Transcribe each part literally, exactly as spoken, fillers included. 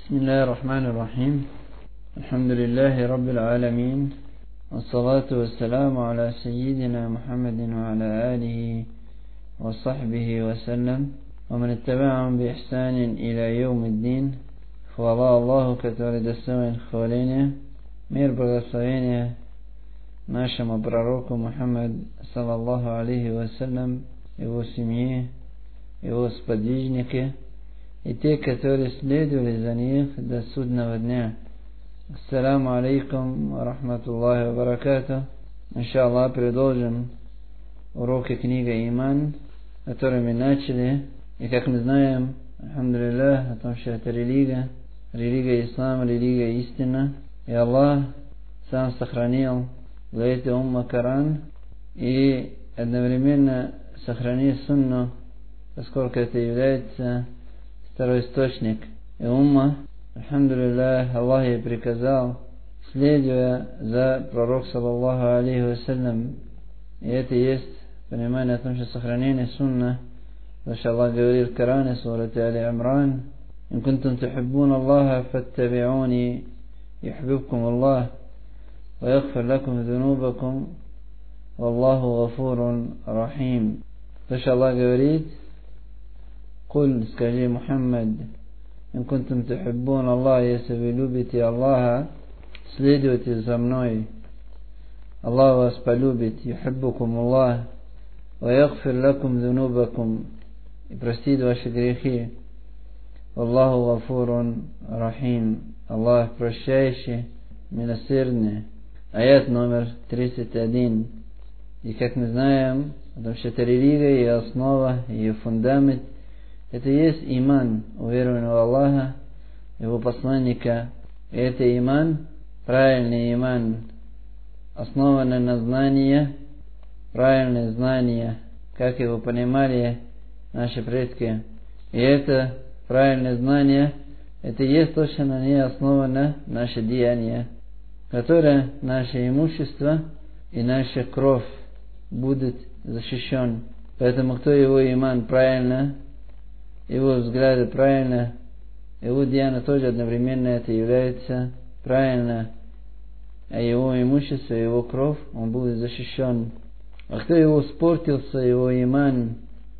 بسم الله الرحمن الرحيم. الحمد لله رب العالمين، والصلاة والسلام على سيدنا محمد وعلى آله وصحبه وسلم ومن اتبعهم بإحسان إلى يوم الدين. Хвала Аллаху, который достоин хваления, мир благословения нашему пророку Мухаммад, саллаллаху алейхи вассалям, его семье, его сподвижники и те, которые следовали за них до судного дня. Ассаламу алейкум ва рахматуллахи ва баракатух. Иншаллах, продолжим уроки книги Иман, которые мы начали. И как мы знаем, альхамдулиллах, о том, что это религия, религия ислама, религия истина. И Аллах сам сохранил для этой умма Коран и одновременно сохранил сунну, поскольку это является второй источник. И умма, альхамдулиллах, Аллах ей приказал, следуя за пророком саллаллаху алейхи вассалям. И это есть понимание о том, что сохранение сунна, потому что Аллах говорит в Коране, сурате Али Имран: «Ин кунтум тухиббуна Аллаха фаттаби'уни юхбибкум Аллах ва ягфир лакум зунубакум валлаху гафурун рахим». То, что Аллах говорит: «Куль, скажи, Мухаммад, ин кунтум тухиббуна Аллах, если вы любите Аллаха, следуйте за мной, Аллах вас полюбит, юхиббукум Аллах, ва ягфир лакум зунубакум, и простит ваши грехи, Аллаху гафурун рахим, Аллах прощающий, милосердный». Аят номер тридцать один. И как мы знаем, потому что это религия, ее основа, ее фундамент, это есть иман, уверование в Аллаха, его посланника. И это иман, правильный иман, основанный на знании, правильное знание, как его понимали наши предки. И это правильное знание, это есть то, что на ней основано наше деяние, которое наше имущество и наша кровь будет защищен. Поэтому кто его иман правильно, его взгляды правильно, его деяние тоже одновременно это является правильно, а его имущество, его кровь, он будет защищен. А кто его испортился, его иман,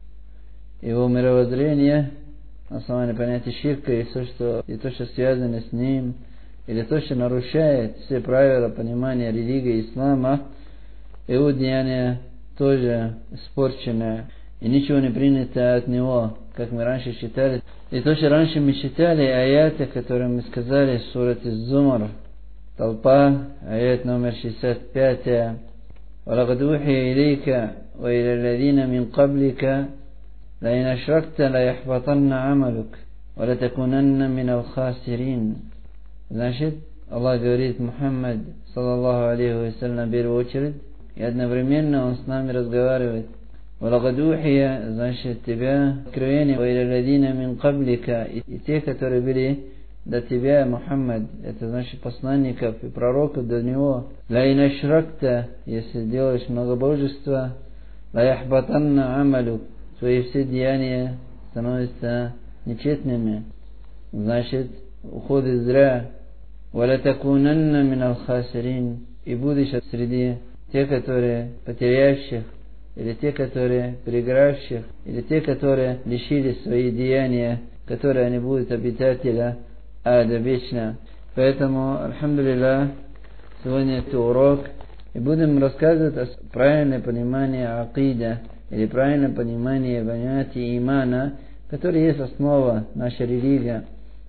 его мировоззрение, основание понятия ширка и то, что, и то, что связано с ним, или то, что нарушает все правила понимания религии ислама, его деяние тоже испорченное, и ничего не принято от него, как мы раньше читали. И то, что раньше мы читали, аяты, которые мы сказали, сурат Az-Zumar, толпа, аят номер шестьдесят пять. وَلَقَدْ أُوحِيَ إِلَيْكَ وَإِلَى الَّذِينَ مِنْ قَبْلِكَ لَئِنْ أَشْرَكْتَ لَيَحْبَطَنَّ عَمَلُكَ وَلَتَكُونَنَّ مِنَ الْخَاسِرِينَ. Значит, Аллах говорит: Мухаммад, саллаллаху алейхи вассалям, в первую очередь, и одновременно Он с нами разговаривает. وَلَقَدْ أُوحِيَ, значит, тебя откровение, وَإِلَى الَّذِينَ مِنْ قَبْلِكَ, и те, которые были до тебя, Мухаммад, это значит посланников и пророков до него. لَئِنْ أَشْرَكْتَ, если делаешь многобожество, لَيَحْبَطَنَّ عَمَلُكَ, твои все деяния становятся нечестными, значит, уходит зря. وَلَتَكُونَنَّ مِنَ الْخَاسِرِينَ, и будешь среди тех, которые потеряющих, или те, которые проигравших, или те, которые лишили свои деяния, которые они будут обитателя ада вечно. Поэтому, альхамдулиллах, сегодня это урок, и будем рассказывать о правильном понимании акида, или правильном понимании понятия имана, который есть основа нашей религии.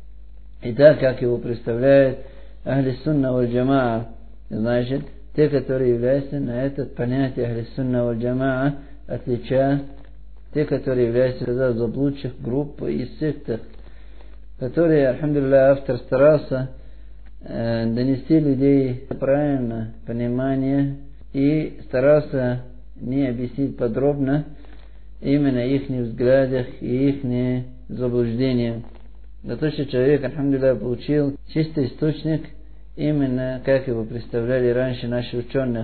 И так, как его представляет Ахли Сунна валь Джамаа, значит, те, которые являются на это понятие Ахли Сунна валь Джамаа, отличая те, которые являются из заблудших групп и сектах, которые, альхамдулиллах, автор старался э, донести людей правильно понимание и старался не объяснить подробно именно их взглядах и их заблуждениях. За то, что человек, альхамдулиллах, получил чистый источник, именно как его представляли раньше наши ученых.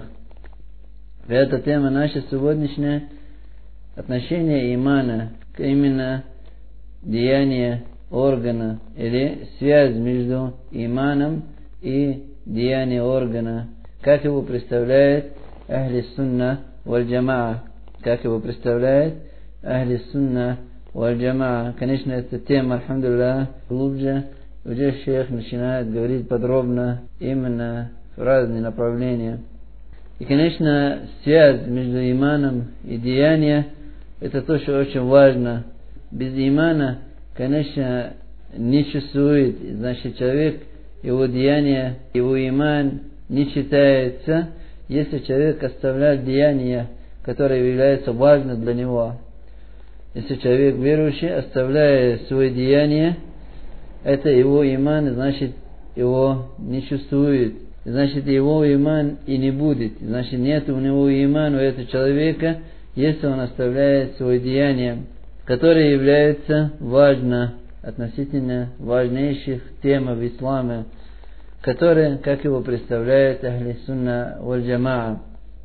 И эта тема наша сегодняшняя, отношение имана к именно деяния органа или связь между иманом и деянием органа, как его представляет Ахли Сунна валь Джамаа, как его представляет Ахли Сунна валь Джамаа. Конечно, эта тема, альхамдулиллах, глубже. Уже шейх начинает говорить подробно именно в разные направления. И, конечно, связь между иманом и деянием – это то, что очень важно. Без имана, конечно, не существует. Значит, человек, его деяние, его иман не считается, если человек оставляет деяния, которые являются важны для него. Если человек верующий, оставляет свои деяния, это его иман, значит, его не существует. Значит, его иман и не будет. Значит, нет у него имана, у этого человека, если он оставляет свои деяния, которые являются важно, относительно важнейших тем в исламе, которые, как его представляет Ахли Сунна валь Джамаа.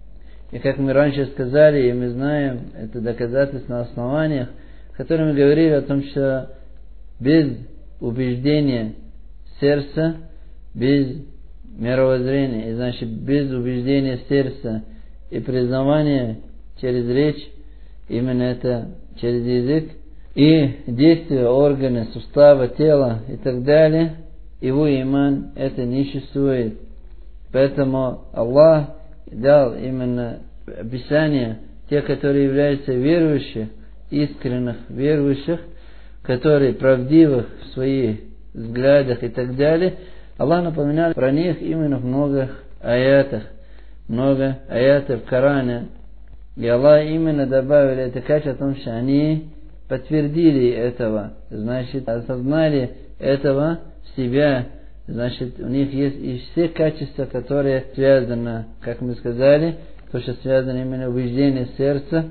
И как мы раньше сказали, и мы знаем, это доказательство на основаниях, которые мы говорили о том, что без убеждения сердца, без мировоззрения, и значит без убеждения сердца и признавания через речь, именно это через язык, и действия органы, сустава, тела и так далее, его иман это не существует. Поэтому Аллах дал именно описание тех, которые являются верующих, искренних верующих, которые правдивых в своих взглядах и так далее. Аллах напоминал про них именно в многих аятах, много аятов в Коране. И Аллах именно добавил это качество о том, что они подтвердили этого, значит, осознали этого в себя, значит, у них есть и все качества, которые связаны, как мы сказали, то, что связано именно убеждение сердца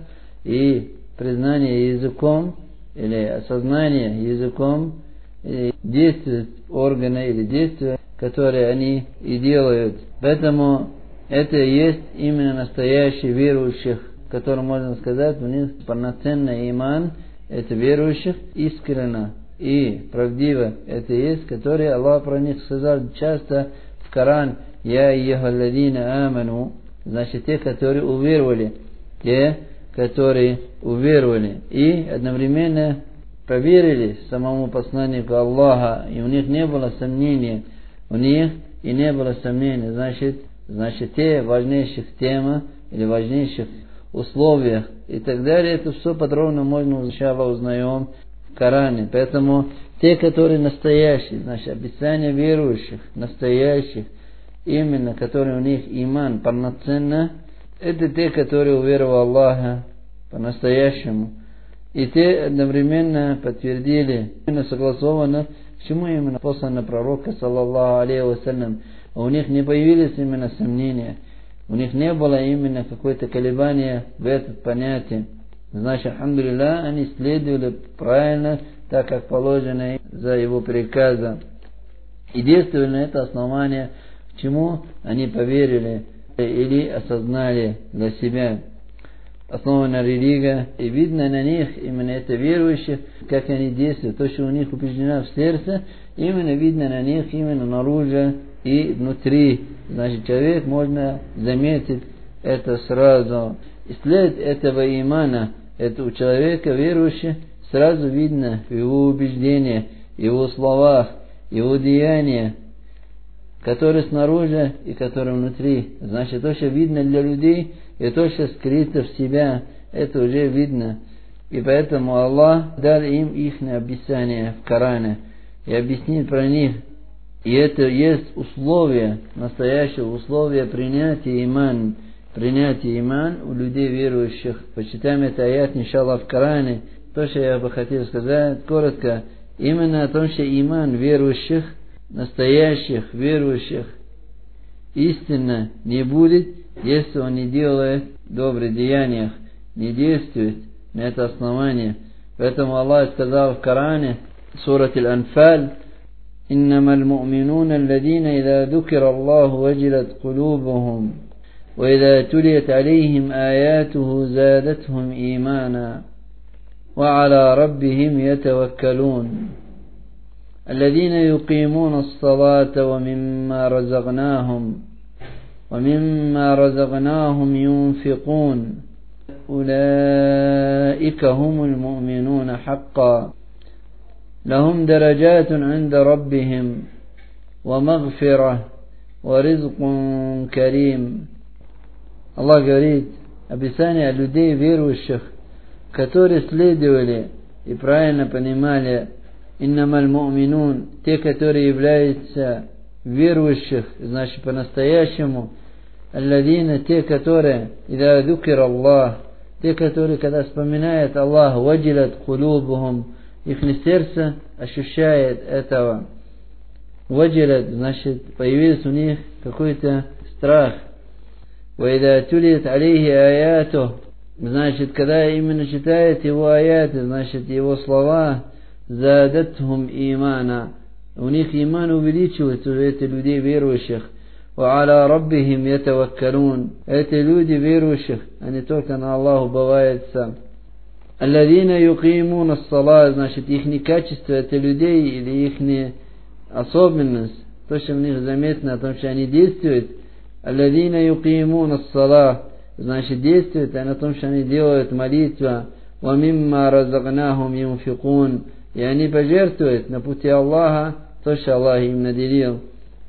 и признание языком, или осознание языком, или действия органа, или действия, которые они и делают. Поэтому это и есть именно настоящий верующих, которым можно сказать, у них полноценный иман, это верующих искренне и правдиво, это и есть, которые Аллах про них сказал часто в Коран: «Я айюхалладина аману», значит, те, которые уверовали, те, которые уверовали и одновременно поверили самому посланнику Аллаха, и у них не было сомнения, у них и не было сомнений, значит, значит те важнейших темах или важнейших условиях и так далее, это все подробно можно сначала узнаем в Коране. Поэтому те, которые настоящие, значит, описание верующих, настоящих, именно, которые у них иман полноценно, это те, которые уверовали в Аллаха по-настоящему. И те одновременно подтвердили, именно согласованно, к чему именно послано пророка, саллаллаху алейхи вассалям. У них не появились именно сомнения, у них не было именно какое-то колебание в это понятие. Значит, альхамдулиллах, они следовали правильно, так как положено за его приказом. И действовали на это основание, к чему они поверили или осознали для себя. Основана религия, и видно на них, именно это верующих, как они действуют, то, что у них убеждено в сердце, именно видно на них, именно наружу и внутри. Значит, человек можно заметить это сразу. И след этого имана, это у человека верующего, сразу видно в его убеждениях, его словах, его деяниях, которые снаружи и которые внутри. Значит, то, что видно для людей, и то, что скрыто в себя, это уже видно. И поэтому Аллах дал им их описание в Коране и объяснил про них. И это есть условие, настоящее условие принятия иман, принятия иман у людей верующих. Почитаем это аят, иншаллах, в Коране. То, что я бы хотел сказать коротко, именно о том, что иман верующих, настоящих верующих, истинно не будет, если он не делает добрых деяний, не действует на это основание. Поэтому Аллах сказал в Коране, сурат Аль-Анфаль: «Иннама аль-му'минуна алладина ида дукира Аллаху ваджилат кулубухум, ва ида тулият алейхим аятуху задатхум имана, ва аля раббихим ятаваккалун». الذين يقيمون الصلاة ومما رزقناهم ومما رزقناهم ينفقون أولئك هم المؤمنون حقا لهم درجات عند ربهم ومغفرة ورزق كريم. Allah говорит, описание людей верующих, которые следовали и правильно понимали иннамаль му'минун, те, которые являются верующих, значит по-настоящему, алладина, те, которые ида дукир Аллах, те, которые, когда вспоминают Аллах, ваджилат кулубухум, их сердце ощущает этого. Ваджилат, значит, появился у них какой-то страх. وإذا تليت عليه آياته, значит, когда именно читает его аяты, значит, его слова, задатхум имана, у них иман увеличивается, у этих людей верующих. وعلى ربهم يتوكلون, эти люди верующих, они только на Аллаху уповаются. الذين يقيمون الصلاة, значит, их качество, это людей или их особенность, то, что в них заметно, о том, что они действуют. الذين يقيمون الصلاة, значит, действуют на том, что они делают молитву. ومما رزقناهم ينفقون, и они пожертвуют на пути Аллаха то, что Аллах им наделил.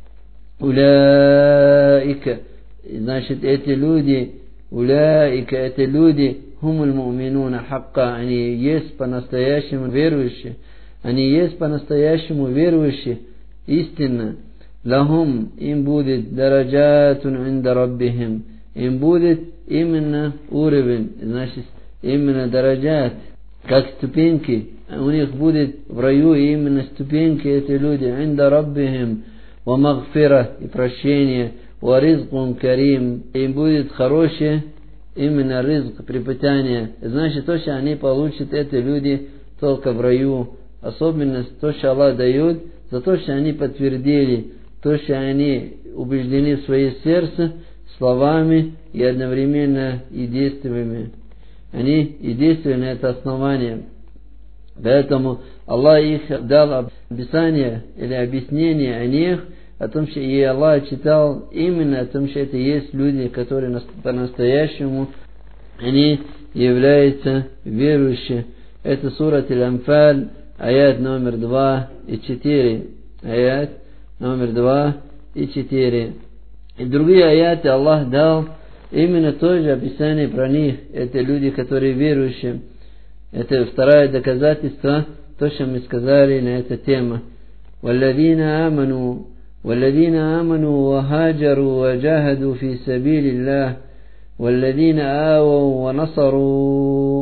Уляика, значит, эти люди, уляика, эти люди, хумуль му'минуна хакка, они есть по-настоящему верующие, они есть по-настоящему верующие, истинно. Лахум, им будет дараджатун инда раббихим, им будет именно уровень, значит, именно дараджат, как ступеньки, у них будет в раю именно ступеньки, эти люди, инда раббихим, ва магфира, и прощение, ва ризкун карим, им будет хорошее именно ризк, припитание, значит, то, что они получат, эти люди, только в раю, особенность, то, что Аллах дает, за то, что они подтвердили, то, что они убеждены в своем сердце словами и одновременно и действиями. Они и действия на это основание. Поэтому Аллах их дал описание или объяснение о них, о том, что и Аллах читал именно о том, что это есть люди, которые по-настоящему они являются верующими. Это сура Аль-Анфаль, аят номер два и четыре. Аят номер два и четыре. И другие аяты Аллах дал именно то же описание про них. Это люди, которые верующие. Это второе доказательство, то, что мы сказали на эту тему. وَالَّذِينَ آمَنُوا وَالَّذِينَ آمَنُوا وَهَاجَرُوا وَجَاهَدُوا فِي سَبِيلِ اللَّهِ وَالَّذِينَ آوَوا وَنَصَرُوا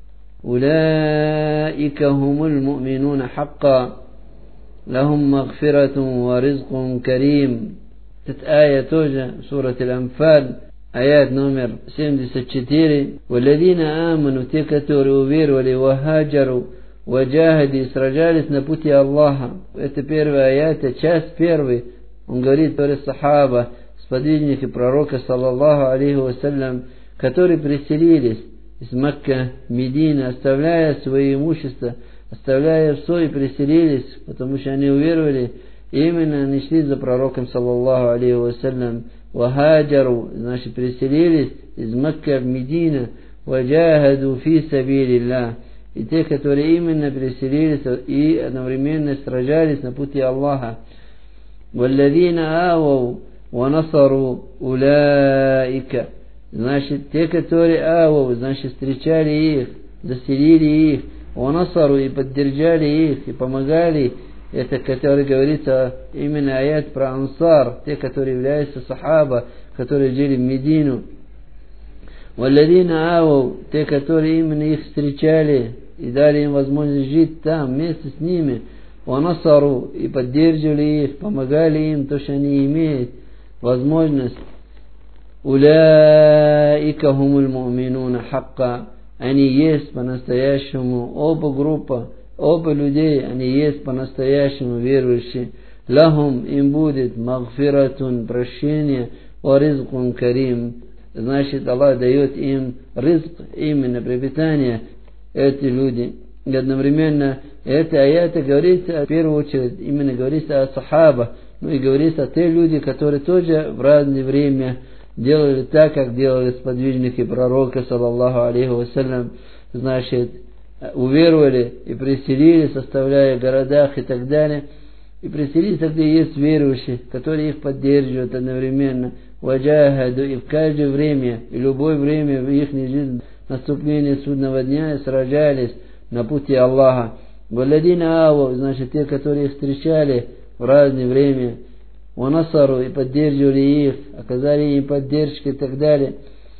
أُولَئِكَ هُمُ الْمُؤْمِنُونَ حَقًّا لهم مغفرة ورزق كريم. Эта آية тоже, сура Аль-Анфаль, аят номер семьдесят четыре. والذين آمنوا, те, которые уверовали, وهاجروا, وجاهدوا, сражались на пути Аллаха. Это первый аят, часть первый. Он говорит про сахаба, сподвижники пророка, саллаллаху алейхи вассалям, которые преселились из Мекки, Медины, оставляя свои имущества, оставляя все и преселились, потому что они уверовали, и именно они шли за пророком, саллаллаху алейхи вассалям. Вахаджару, значит, преселились из Мекки в Медину, ваджахаду фи сабилилlah, и те, которые именно преселились и одновременно сражались на пути Аллаха. Валладина авау ва насару улаика, значит, те, которые авау, значит, встречали их, заселили их, ва насару, и поддержали их, и помогали. Это, который говорится именно аят про ансар, те, которые являются сахаба, которые жили в Медину. Валладина авау, те, которые именно их встречали и дали им возможность жить там вместе с ними. Ванасару, и поддерживали их, помогали им, то, что они имеют возможность. Уляика хумуль му'минуна хакка, они есть по-настоящему, оба группа, оба людей, они есть по-настоящему верующие. Лахум, им будет магфиратун, прощение, ва ризкун карим, значит, Аллах дает им ризк, именно пропитание, эти люди. И одновременно это аяты говорится, в первую очередь, именно говорится о сахабах, ну и говорится о те люди, которые тоже в разное время делали так, как делали сподвижники пророка, саллаллаху алейхи вассалям, значит, уверовали и преселились, составляя в городах и так далее, и преселились, где есть верующие, которые их поддерживают одновременно, ваджахаду, и в каждое время, и любое время в их жизни, наступление судного дня, сражались на пути Аллаха. Валладина аву, значит, те, которые их встречали в разное время, ванасару, и поддерживали их, оказали им поддержку и так далее.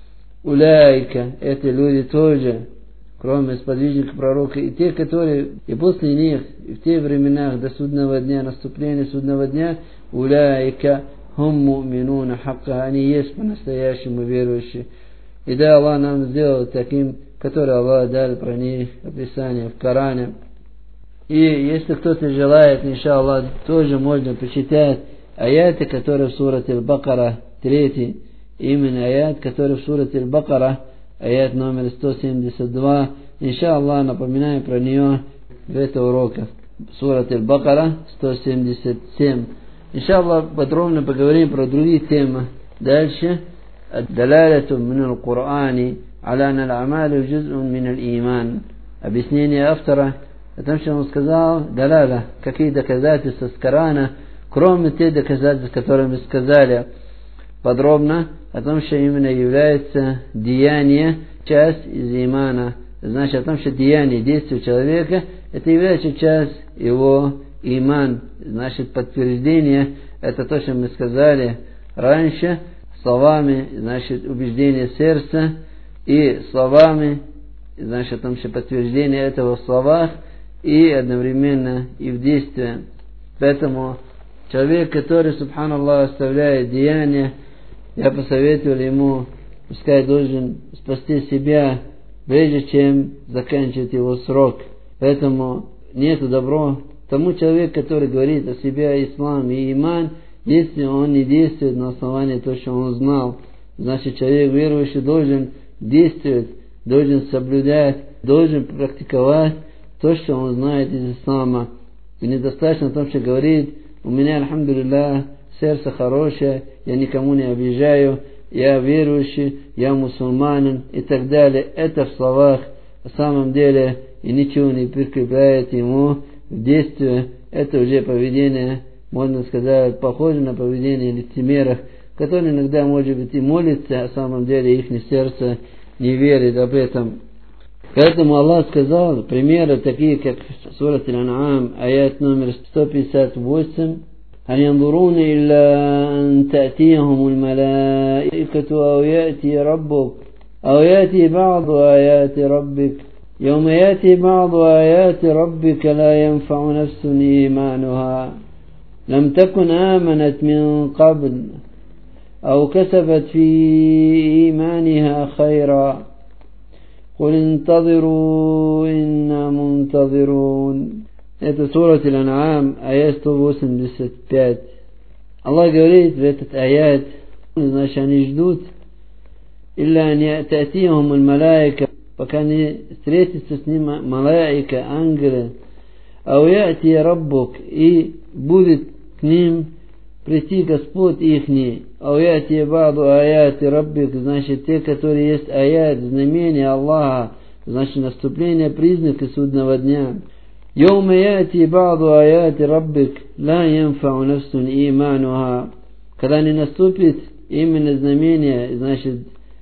Уляйка, эти люди тоже, кроме сподвижников пророка, и те, которые и после них, и в те времена до судного дня, наступления судного дня, уляйка хум му'минуна хакка, они есть по-настоящему верующие. И да, Аллах нам сделал таким, который Аллах дал про них описание в Коране. И если кто-то желает, иншаллах, тоже можно почитать аяты, которые в сурате Аль-Бакара, третий, именно аят, который в сурате Аль-Бакара, аят номер сто семьдесят два. Иншаллах, напоминаю про нее в этом уроке. Сурат Аль-Бакара, сто семьдесят семь. Иншаллах, подробно поговорим про другие темы. Дальше. الدلالة من القرآن على أن الأعمال جزء من الإيمان. Объяснение автора о том, что он сказал, далаля, какие доказательства с Корана, кроме тех доказательств, которые мы сказали подробно, о том, что именно является деяние, часть из имана. Значит, о том, что деяние, действие человека, это является часть его иман. Значит, подтверждение, это то, что мы сказали раньше, словами, значит, убеждение сердца, и словами, значит, о том, что подтверждение этого в словах, и одновременно и в действии. Поэтому человек, который, субханаллах, оставляет деяния, я посоветовал ему, пускай должен спасти себя, прежде чем заканчивать его срок. Поэтому нету добро тому человеку, который говорит о себе ислам и иман, если он не действует на основании того, что он знал. Значит, человек верующий должен действовать, должен соблюдать, должен практиковать то, что он знает из ислама. И недостаточно том, что говорит: у меня, альхамдулиллах, сердце хорошее, я никому не обижаю, я верующий, я мусульманин и так далее. Это в словах, на самом деле, и ничего не прикрепляет ему в действие. Это уже поведение, можно сказать, похоже на поведение лицемеров, которые иногда, может быть, и молятся, а на самом деле их сердце не верит об этом. Поэтому Аллах сказал, примеры такие, как в сурате Аль-Ан'ам, аят номер сто пятьдесят восемь: هل ينظرون إلا أن تأتيهم الملائكة أو يأتي ربك أو يأتي بعض آيات ربك يوم يأتي بعض آيات ربك لا ينفع نفس إيمانها لم تكن آمنت من قبل أو كسبت في إيمانها خيرا قل انتظروا إنا منتظرون. Это сурат Аль-Ан'ам, аят сто восемьдесят пять. Аллах говорит в этот аят, значит, они ждут, илля не татихум аль-малайка, пока не встретится с ним малайка, ангелы, а уяти раббук, и будет к ним прийти Господь ихний, а уяти баду аяти раббик, значит, те, которые есть аят, знамения Аллаха, значит, наступление признака судного дня. يوم يأتي بعض آيات ربك لا ينفع نفس إيمانها. Когда не наступит именно знамение, значит,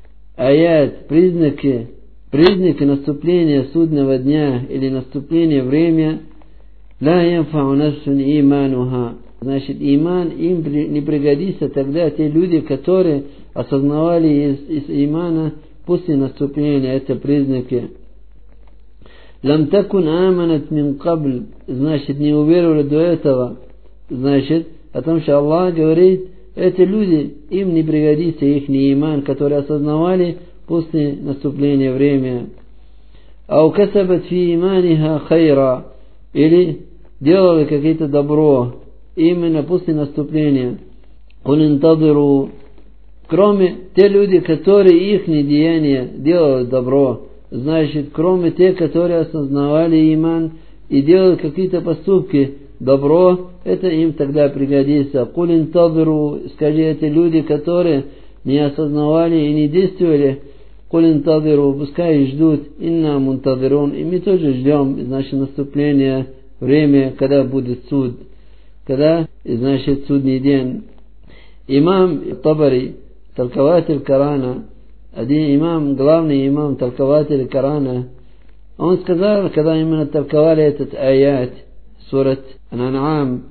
аят, признаки, признаки наступления судного дня или наступления время, لا ينفع نفس إيمانها. Значит, иман им не пригодится тогда те люди, которые осознавали из, из имана после наступления эти признаки. Лам такун аманат мин кабл, значит, не уверовали до этого, значит, о том, что Аллах говорит, эти люди, им не пригодится их иман, который осознавали после наступления времени. Ау касабат фи иманиха хайра, или делали какие-то добро именно после наступления. Кул интадиру, кроме те люди, которые их деяния делали добро, значит, кроме тех, которые осознавали иман и делали какие-то поступки, добро, это им тогда пригодится. «Куль интазиру», скажи, эти люди, которые не осознавали и не действовали, «Куль интазиру», пускай ждут, «Инна мунтазирун», и мы тоже ждем, значит, наступления время, когда будет суд, когда, значит, судный день. Имам Табари, толкователь Корана, один имам, главный имам, толкователь Корана, он сказал, когда именно толковали этот аят, сурат Ан-Ан'ам,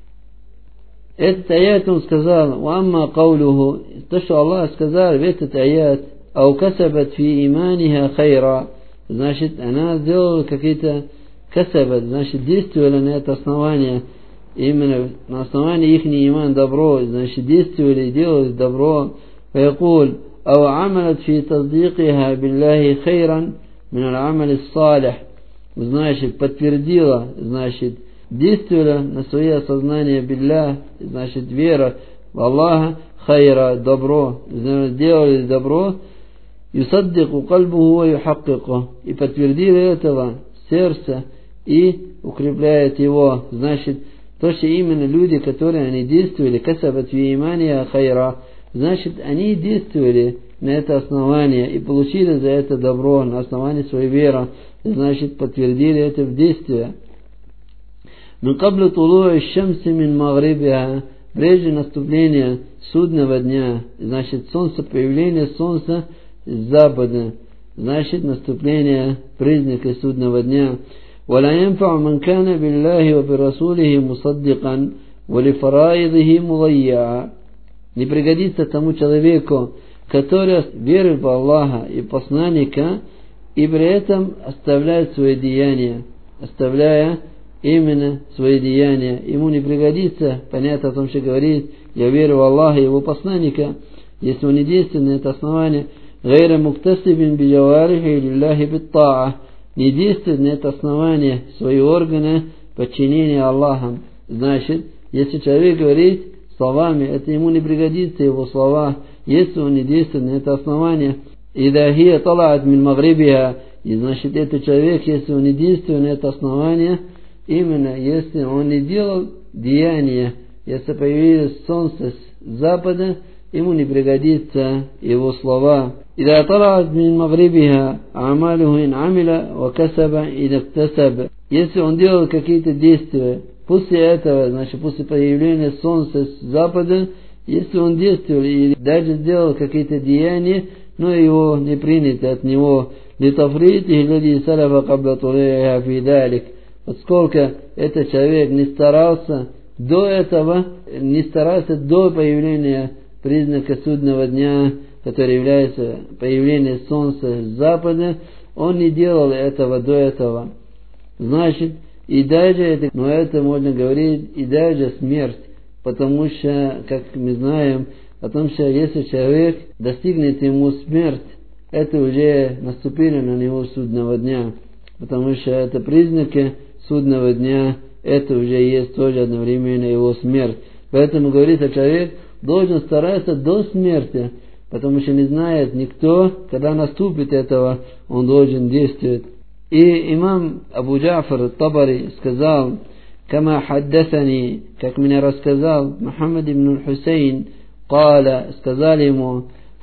этот аят он сказал, «Уамма каулуху», то, что Аллах сказал в этот аят, «Ау касабат фи иманиха хайра», значит, она сделала какие-то касабат, значит, действовали на это основание, именно на основании их иман добро, значит, действовали и делали добро. فيقول أو عملت في تصديقها بالله خيرا من العمل الصالح, значит, подтвердила, значит, действовала на свое осознание билля, значит, вера в Аллаха, хайра, добро, сделали добро, юсаддику кальбуху ва юхаккику, и подтвердили этого сердце и укрепляет его. Значит, то, что именно люди, которые они действовали, касабат фи имания хайра, значит, они действовали на это основание и получили за это добро на основании своей веры, значит, подтвердили это в действии. Но кабла тулуа шамси мин магрибиха, прежде наступления судного дня, значит, солнце, появление солнца с запада, значит, наступление признака судного дня. ولا ينفع من كان بالله وبرسوله مصدقا ولفرائضه مضيعا. Не пригодится тому человеку, который верит в Аллаха и посланника, и при этом оставляет свои деяния, оставляя именно свои деяния. Ему не пригодится, понятно о том, что говорит, я верю в Аллаха и его посланника, если он не действует на это основание, غير مكتسب بجوارحه لله بالطاعة, не действует на это основание свои органы подчинения Аллаху. Значит, если человек говорит словами, это ему не пригодится, его слова, если он не действует на это основание. إذا هي طلعت من مغربها, и значит, этот человек, если он не действует на это основание, именно если он не делал деяния, если появилось солнце с запада, ему не пригодится его слова. إذا طلعت من مغربها أعماله إن عمل وكسب إذا اكتسب, если он делал какие-то действия, после этого, значит, после появления солнца с запада, если он действовал и даже сделал какие-то деяния, но его не принято от него, لتفريطه الذي سلف قبل طلوعها في ذلك, поскольку этот человек не старался до этого, не старался до появления признака судного дня, который является появлением солнца с запада, он не делал этого до этого. Значит, и даже это, но это можно говорить, и даже смерть, потому что, как мы знаем, о том, что если человек достигнет ему смерть, это уже наступили на него судного дня, потому что это признаки судного дня, это уже есть тоже одновременно его смерть. Поэтому говорится, человек должен стараться до смерти, потому что не знает никто, когда наступит этого, он должен действовать. И имам Абу Джафар Табари сказал, «Кама хаддасани», как меня рассказал Мухаммад ибн Хусейн, قال, сказали ему,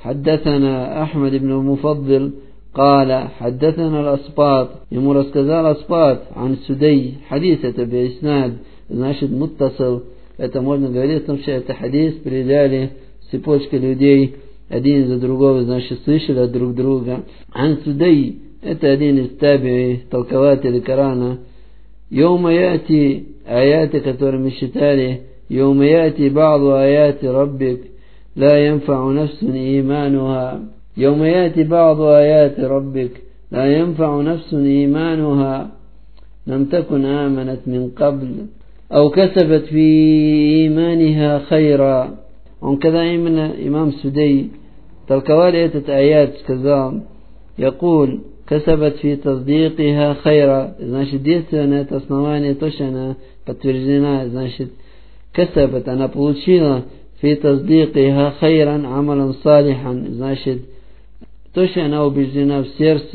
حدثنا أحمد بن المفضل قال حدثنا الأصباط, ему рассказал Аспат عن Судей, хадис это беиснад, значит муттасил, это можно говорить о том, что это хадис передали цепочка людей, один за другого, значит слышали от друг друга. عن Судей, это один из таби'i, толкователей Корана. يوم يأتي, аяты, которые мы считали, يوم يأتي بعض آيات ربك لا ينفع نفس إيمانها, يوم يأتي بعض آيات ربك لا ينفع نفس إيمانها لم تكن آمنت من قبل أو كسبت في إيمانها خيرا. Он когда именно имам Судей толковали этот аят, сказал, يقول كسبت في تصديقها خيرا, значит действие на это основание, то, что она подтверждена, значит كسبت, она получила في تصديقها خيرا عملا صالحا, значит то, что она убеждена в сердце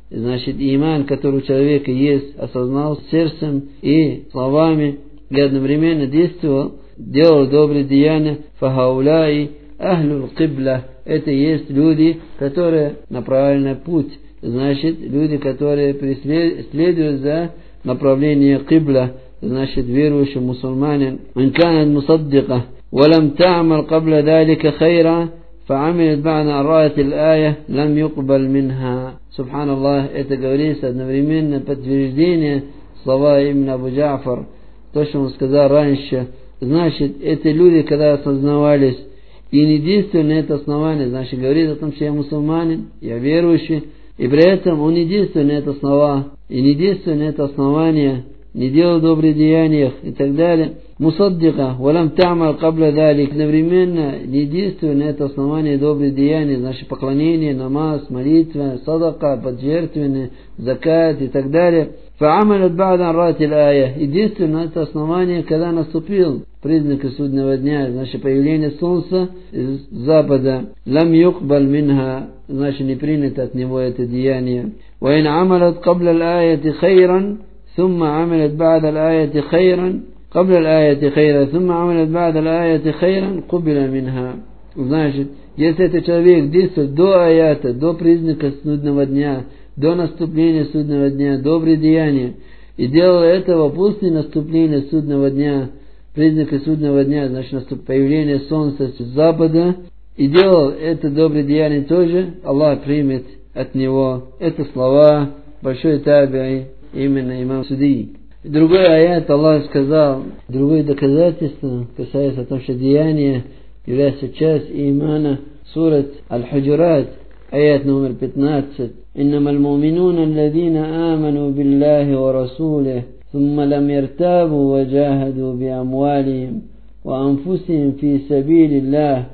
значит, иман, который у человека есть, осознал сердцем и словами, и одновременно действовал, делал добрые деяния, фахауляи ахлюл кибля, это есть люди, которые на правильный путь, значит, люди, которые следуют за направлением кибля, значит, верующий мусульманин. «Ман канат мусаддика, валам та'мал кабля далика хайра, фа'амилат ба'да арраат аль-ая, лам юкбал минха». Субханаллах, это говорится одновременно подтверждение слова именно Абу Джа'фар, то, что он сказал раньше. Значит, эти люди, когда осознавались и не действовали на это основание, значит, говорит о том, что я мусульманин, я верующий, и при этом он не действует на это слова, и не действует на это основание, не делал добрые деяния и так далее. Мусаддика, валам та'мал кабля далик, одновременно не действует на это основание добрые деяния, значит, поклонение, намаз, молитва, садака, поджертвенные, закат и так далее. Фа'амалат ба'да арраат аль-ая, и действует на это основание, когда наступил признаки судного дня, значит, появление солнца из запада. Лам юкбал минха, значит, не принято от него это деяние. Ва ин амалат кабля аль-аяти хайран, ثم عملت بعد الآية خيرا قبل الآية خيرا ثم عملت بعد الآية خيرا قبل منها. Значит, если этот человек действует до аята, до признака судного дня, до наступления судного дня, добрые деяния, и делал этого после наступления судного дня, признака судного дня, значит, появление солнца с запада, и делал это добрые деяния тоже, Аллах примет от него. Это слова большой таби'и, именно имам Суди. Другой аят Аллах сказал, другое доказательство касается того, что деяние является частью имана. Сурат Аль-Худжурат, аят номер пятнадцать. إنما المؤمنون الذين آمنوا بالله ورسوله ثم لم يرتابوا وجاهدوا بأموالهم وأنفسهم في سبيل الله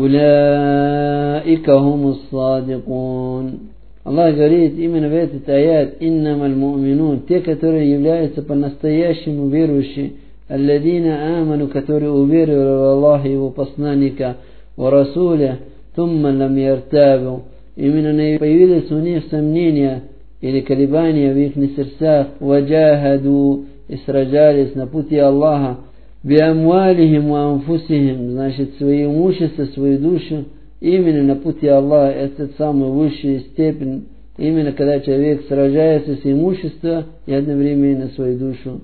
أولئك هم الصادقون. Аллах говорит именно в этот аят: «Иннамаль му'минун», те, которые являются по-настоящему верующие, алладина аману, которые уверовали в Аллаха и Его посланника, ва расуля, тумма лам яртабу, именно появились у них сомнения или колебания в их сердцах, ваджахаду, и сражались на пути Аллаха, би амвалихим ва анфусихим, значит, свое имущество, свою душу, именно на пути Аллаха. Это самая высшая степень, именно когда человек сражается с имуществом и одновременно свою душу.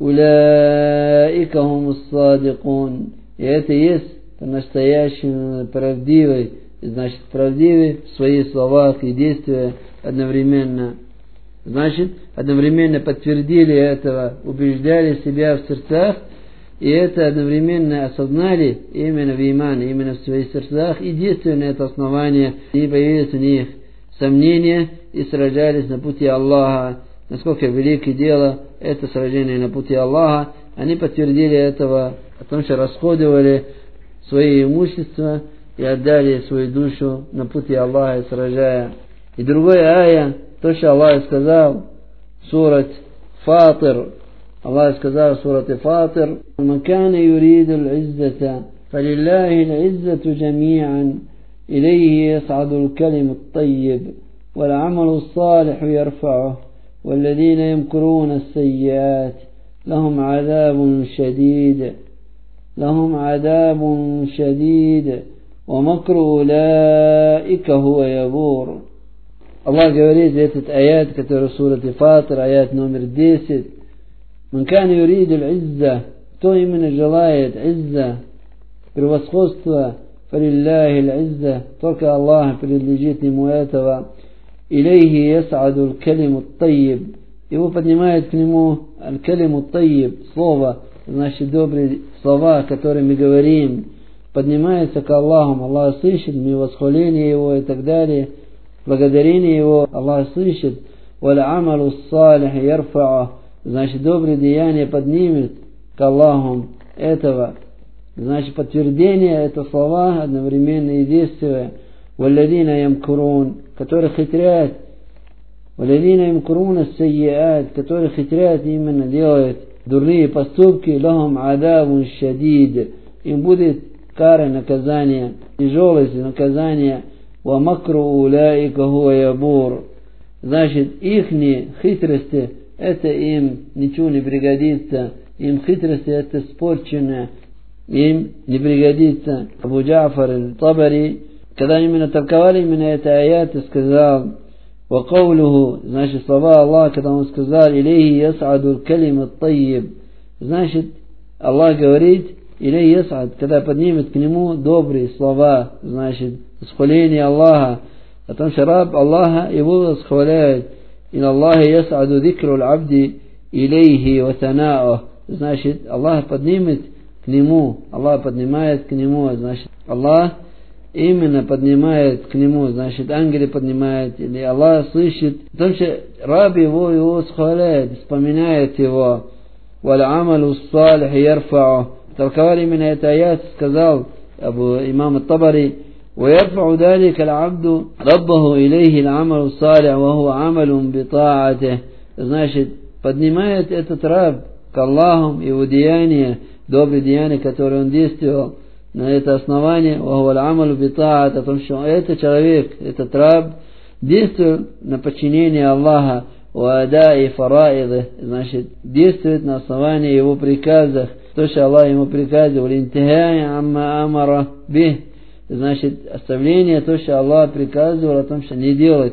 Уляика хумус садикун. И это есть по-настоящему правдивый, значит, правдивый в своих словах и действиях одновременно. Значит, одновременно подтвердили этого, убеждали себя в сердцах, и это одновременно осознали именно в имане, именно в своих сердцах, и действовали на это основание, и появились у них сомнения, и сражались на пути Аллаха. Насколько великое дело это сражение на пути Аллаха, они подтвердили этого, потому что расходовали свои имущества и отдали свою душу на пути Аллаха, сражая. И другой ая, то, что Аллах сказал, сурат Фатир, Аллах сказал в сурате Фатир: «Ман кана юриду аль-иззата, фалиллахи аль-иззату джами'ан, илейхи яс'аду аль-калиму ат-таййиб, вал-амалу ас-салиху ярфa'ух, والذين يمكرون السيئات لهم عذاب شديد لهم عذاب شديد ومكر أولئك هو يبور». Аллах говорит в этот аят, который в сурате Фатир, аят номер десять: «Ман кана юриду аль-изза», кто именно желает изза, превосходство, фалиллахи аль-изза, только Аллах принадлежит ему этого. «Илейхи яс'аду аль-калиму ат-таййиб», его поднимает к нему аль-калиму ат-таййиб, слово, значит, добрые слова, которые мы говорим, поднимается к Аллаху, Аллах слышит, мы восхваление Его и так далее, благодарение Его, Аллах слышит. «Валь-амалу ас-салих ярфa'ух», значит, добрые деяния поднимет к Аллаху этого, значит, подтверждение, это слова одновременно и действия. «Валладина ямкурун», которые хитрят, «Валладина ямкурун ас-сайяат», которые хитрят, именно делают дурные поступки, «Лахум адабун шадид», им будет кара, наказание, тяжелость наказания. «Ва макру уляика хуа ябур», значит, ихние хитрости, это им ничего не пригодится, им хитрости это испорченное, им не пригодится. Абу Джафар аль-Табари, когда именно толковали именно это аят, сказал, وقوله, значит, слова Аллаха, когда он сказал, «Илейхи яс'аду калим ат-тайиб», значит, Аллах говорит, «Илейхи яс'ад», когда поднимет к нему добрые слова, значит, восхваление Аллаха, о том, что раб Аллаха его восхваляет, «Ин Аллахи яс'аду дикру аль-абди илейхи ва тана'ух», значит, Аллах поднимет к нему, Аллах поднимает к нему, значит, Аллах именно поднимает к нему, значит, ангелы поднимают, или Аллах слышит, потому что раб его, его восхваляет, вспоминает его. «Валь-амалу ссалих ярфа'у». Толковали именно это аят, сказал Абу имам ат-Табари, «Ваярфа'у далика аль-абду раббаху илейхи аль-амалу ссалих, ва хуа амалун бита'атих». Значит, поднимает этот раб к Аллаху его деяния, добрые деяния, которые он действовал. На это основание, о том, что этот человек, этот раб, действует на подчинение Аллаха, и фараиды, значит, действует на основании его приказов, то, что Аллах ему приказывал, значит, оставление, то, что Аллах приказывал, о том, что не делать.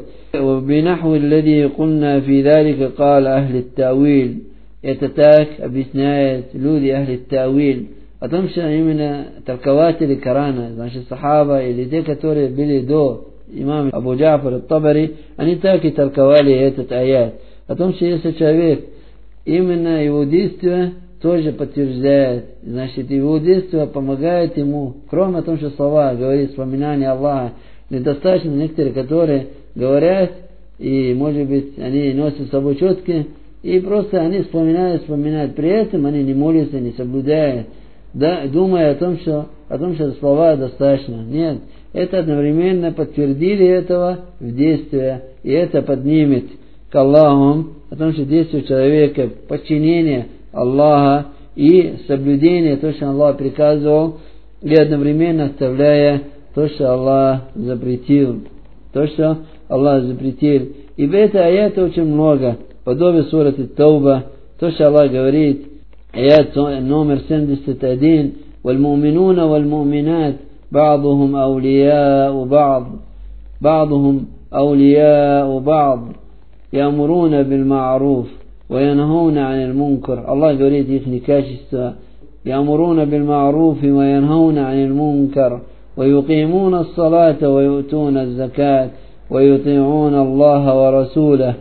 Это так объясняет люди ахли тавиль. О том, что именно толкователи Корана, значит, сахаба или те, которые были до имама Абу Джафар ат-Табари, они так и толковали этот аят. О том, что если человек, именно его действия тоже подтверждает, значит, его действия помогает ему, кроме того, что слова говорит, вспоминание Аллаха, недостаточно некоторые, которые говорят, и, может быть, они носят с собой четки, и просто они вспоминают, вспоминают, при этом они не молятся, не соблюдают, да, думая о том, что, о том, что слова достаточно. Нет, это одновременно подтвердили этого в действии, и это поднимет к Аллаху, о том, что действие человека, подчинение Аллаха и соблюдение то, что Аллах приказывал, и одновременно оставляя то, что Аллах запретил. То, что Аллах запретил. И в этой аяте очень много, подобие сураты Тауба, то, что Аллах говорит, آيات نمبر семьдесят один والمؤمنون والمؤمنات بعضهم أولياء بعض بعضهم أولياء بعض يأمرون بالمعروف وينهون عن المنكر. الله говорит их качество: يأمرون بالمعروف وينهون عن المنكر ويقيمون الصلاة ويؤتون الزكاة ويطيعون الله ورسوله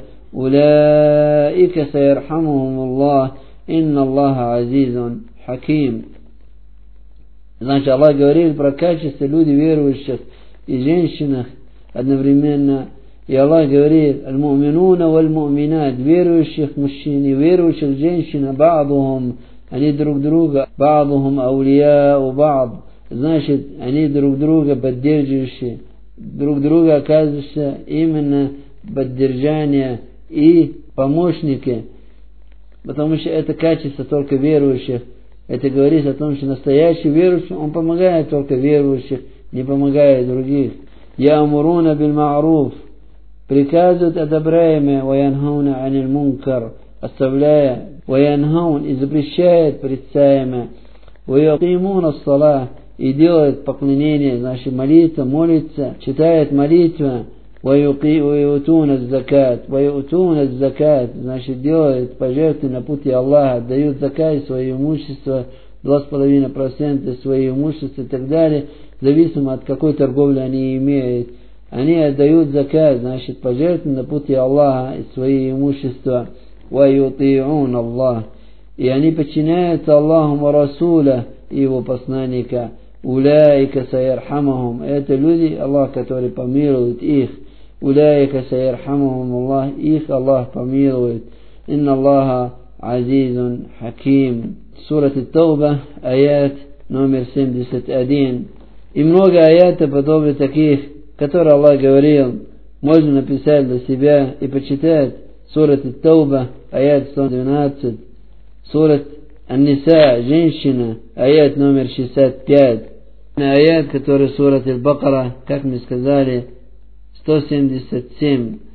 أولئك سيرحمهم الله «Инна Аллаха азизун хаким». Значит, Аллах говорит про качество людей верующих и женщинах одновременно. И Аллах говорит: «Аль-му'минуна валь-му'минат», верующих мужчин и верующих женщин, ба'духум, они друг друга, ба'духум аулияу ба'д, значит, они друг друга поддерживающие, друг друга оказывающие именно поддержание и помощники. Потому что это качество только верующих. Это говорит о том, что настоящий верующий, он помогает только верующих, не помогает других. Я'муруна биль ма'руф, приказывают одобряемое, ваянхауна аниль мункар, оставляя, ваянхаун, и запрещает порицаемое, ваяқимуна ас-салах, и делает поклонение, значит, молитва, молится, читает молитву, وَيُؤْتُونَ الزَّكَاةَ وَيُؤْتُونَ الزَّكَاةَ, значит, делает пожертвования на пути Аллаха, дают закат, свое имущество, два с половиной процента свое имущество и так далее, зависимо от какой торговли они имеют. Они отдают закат, значит, пожертвования на пути Аллаха и свое имущество. وَيُطِيعُونَ اللَّهَ, и они подчиняются Аллаху ва Расуля и его посланника. «Уляйка сайярхамахум», это люди, Аллах, который помилует их. «Уляйка сайярхамахум Аллах», их Аллах помилует. «Инна Аллаха азизун хаким». Сурат Ат-Тауба, аят номер семьдесят один. И много аятов подобных таких, которые Аллах говорил, можно написать для себя и почитать. Сурат Ат-Тауба, аят сто двенадцать. Сурат Ан-Ниса, женщина, аят номер шестьдесят пять. Аят, который сурат Аль-Бакара, как мы сказали, сто семьдесят семь.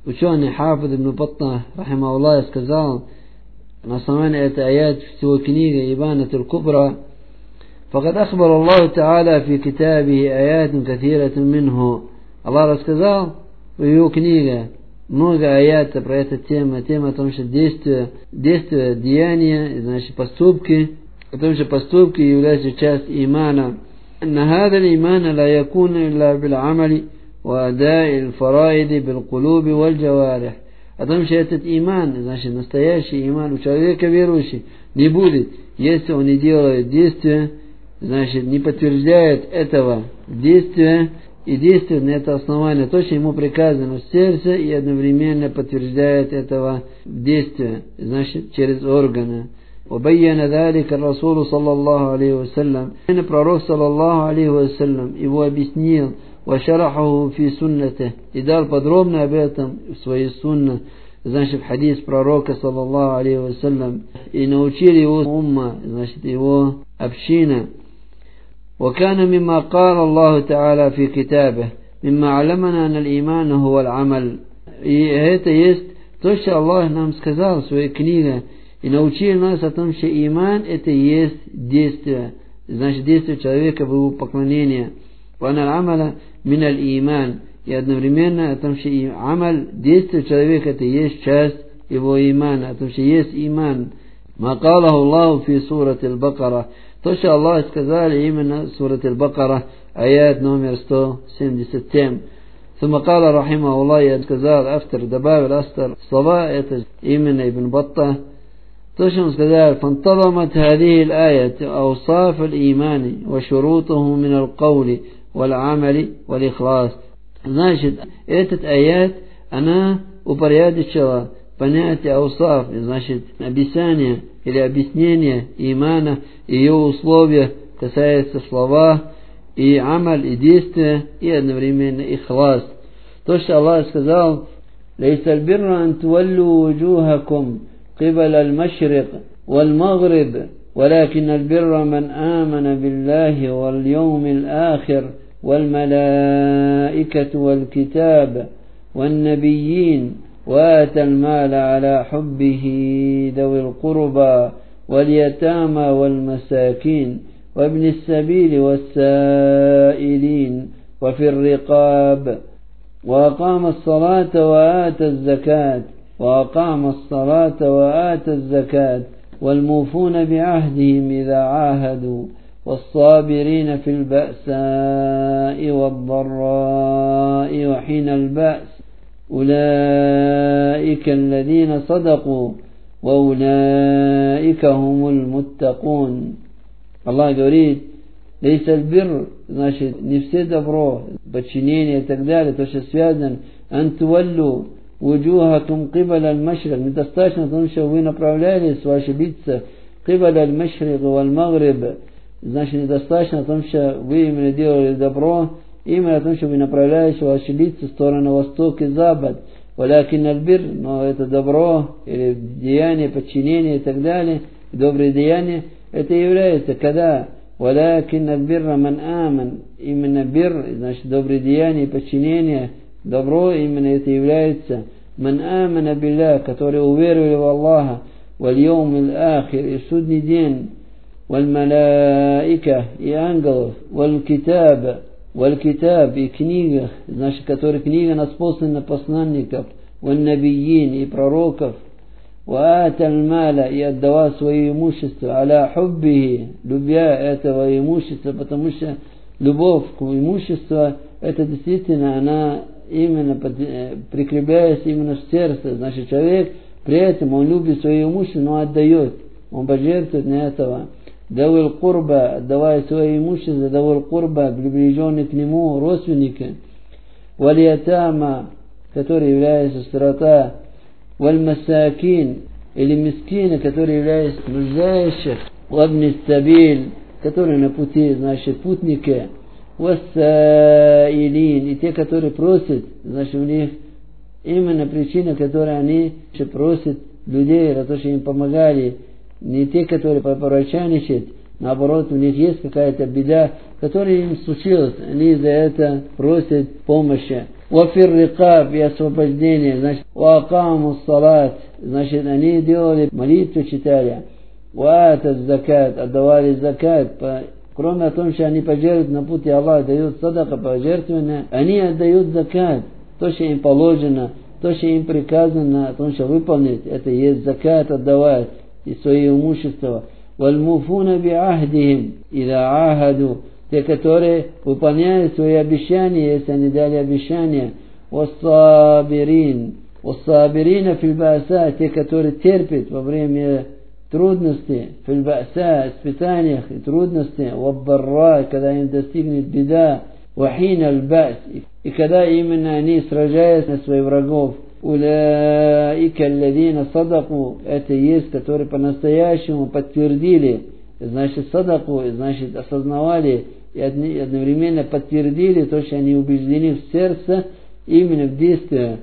ученый Хафид ибн Батта, рахимахуллах, сказал на основании этой аят в его книге «Ибанат аль-Кубра», فقد أخبر الله تعالى في كتابه آيات كثيرة منه. Аллах рассказал в его книге много аят про эту тему, тема о том, что действия, действия, деяния, значит поступки, о том, что поступки являются частью имана. أن هذا الإيمان لا يكون إلا بالعمل وأداء الفرائض بالقلوب والجوارح. О том, что этот иман, значит настоящий иман у человека верующий не будет, если он не делает действия, значит не подтверждает этого действия и действует на это основание, то, что ему приказано в сердце, и одновременно подтверждает этого действия, значит через органы. وبين ذلك الرسول صلى الله عليه وسلم. Пророк صلى الله عليه وسلم его объяснил, وشرحه في سنته, и дал подробно об этом в своей сунне, значит в хадис пророка صلى الله عليه وسلم, и научили его умма, значит его община. وكان مما قال الله تعالى في كتابه مما علمنا أن الإيمان هو العمل. И это есть то, что Аллах нам сказал в своей книге, и научил нас о том, что иман это и есть действие, значит действие человека в его поклонении. وأن العمل من الإيمان, и одновременно о том, что амаль, действие человека это и есть часть его имана, о том, что есть иман. ما قاله الله في سورة البقرة, то, что Аллах сказали именно в суре Аль-Бакара, аят номер сто семьдесят семь. ثم قال رحمه الله, я сказал, автор добавил автор слова, это именно Ибн Батта, то, что он сказал, فانتظمت هذه الآية أوصاف الإيمان وشروطه من القول والعمل والإخلاص. Значит, этот аят, она упорядочила понятие аусаф, значит, описание или объяснение имана, ее условия касается слова и амаль, и действия, и одновременно ихлас. То, что Аллах сказал, ليس البر أن تولوا وجوهكم قبل المشرق والمغرب ولكن البر من آمن بالله واليوم الآخر والملائكة والكتاب والنبيين وآتى المال على حبه ذوي القربى واليتامى والمساكين وابن السبيل والسائلين وفي الرقاب وأقام الصلاة وآتى الزكاة وأقام الصلاة وآتى الزكاة والموفون بعهدهم إذا عاهدوا والصابرين في البأساء والضراء وحين البأس أولئك الذين صدقوا وأولئك هم المتقون. Аллах говорит, ليس البر, значит, не все добро, подчинение и так далее, то, что связано, أن تولوا وجوهكم قبل المشرق, недостаточно потому, что вы направлялись, ваши лица, قبل المشرق والمغرب, значит, недостаточно о том, что вы именно делали добро, именно о том, что вы направляете ваши лица в сторону восток и запад. Валякин аль-бир, но это добро, или деяние, подчинение и так далее, добрые деяния, это является, когда валякин аль-бир ман аман, именно бир, значит, добрые деяния и подчинение, добро, именно это является ман амана билля, которые уверовали в Аллаха, валь йоум аль-ахир, и судный день, валь малаика, и ангелов, валь китаба, валь-китаб, и книга, значит, которые книга нас послана на посланников, валь-набиин, и пророков, вааталь-маля, и отдавал свое имущество, аля хуббихи, любя этого имущества, потому что любовь к имуществу, это действительно, она именно прикрепляется именно в сердце, значит, человек при этом, он любит свое имущество, но отдает, он пожертвует на этого. Давил курба, отдавая свое имущество, давил курба, приближенный к нему, родственники. Валиятама, который является сирота. Валь-масакин, или мискины, которые являются нуждающих. Вабни стабиль, которые на пути, значит, путники. Вассаилин, и те, которые просят, значит, у них именно причина, которой они просят людей, за то, что им помогали. Не те, которые попорочаничают, наоборот, у них есть какая-то беда, которая им случилась, они за это просят помощи. Вафир рикаб, и освобождение, значит, ваакаму салат, значит, они делали молитву, читали, ваата закат, отдавали закат, кроме того, что они пожертвуют на пути Аллаха, дают садака, пожертвования, они отдают закат, то, что им положено, то, что им приказано, о том, что выполнить, это есть закат отдавать из своего имущества. Вальмуфуна биахдихим, ида ахаду, те, которые выполняют свои обещания, если они дали обещания. Вассабирин, вассабирина фильбаса, те, которые терпят во время трудностей, фильбаса, испытаниях и трудностей, ваббарра, когда им достигнет беда, вахин аль-бас, и когда именно они сражаются на своих врагов. Уляика алладина садаку, это есть, которые по-настоящему подтвердили, значит садаку, значит осознавали и одновременно подтвердили то, что они убеждены в сердце, именно в действии.